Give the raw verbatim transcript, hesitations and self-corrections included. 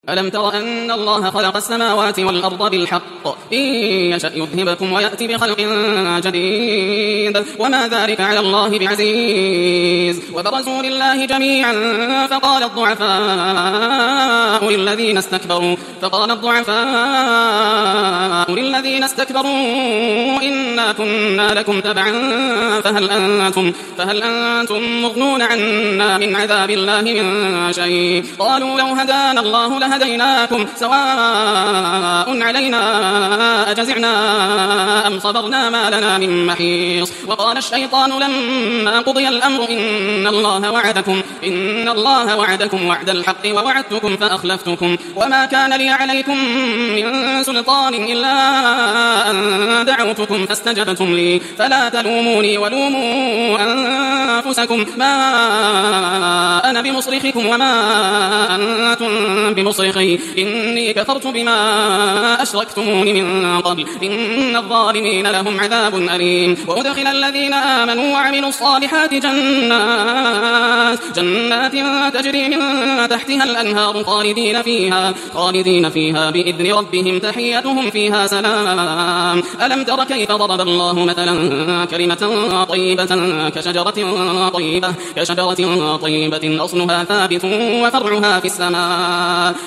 ألم تر أن الله خلق السماوات والأرض بالحق إن يشأ يذهبكم ويأتي بخلق جديد وما ذلك على الله بعزيز وبرزوا لله جميعا فقال الضعفاء للذين استكبروا فقال الضعفاء للذين استكبروا إنا كنا لكم تبعا فهل أنتم, فهل أنتم مغنون عنا من عذاب الله من شيء قالوا لو هدانا الله لهديناكم سواء علينا أجزعنا أم صبرنا ما لنا من محيص وقال الشيطان لما قضي الأمر إن الله وعدكم إن الله وعدكم وعد الحق ووعدتكم فأخلفتكم وما كان لي عليكم من سلطان إلا أن دعوتكم فاستجبتم لي فلا تلوموني ولوموا أنفسكم ما أنا بمصرخكم وما أنتم بمصرخي إني كفرت بما أشركتمون من قبل إن الظالمين لهم عذاب أليم وأدخل الذين آمنوا وعملوا الصالحات جنات جنات تجري من تحتها الأنهار خالدين فيها خالدين فيها بإذن ربهم تحيتهم فيها سلام ألم تر كيف ضرب الله مثلا كلمة طيبة كشجرة طيبة كشجرة طيبة أصلها ثابت وفرعها في السماء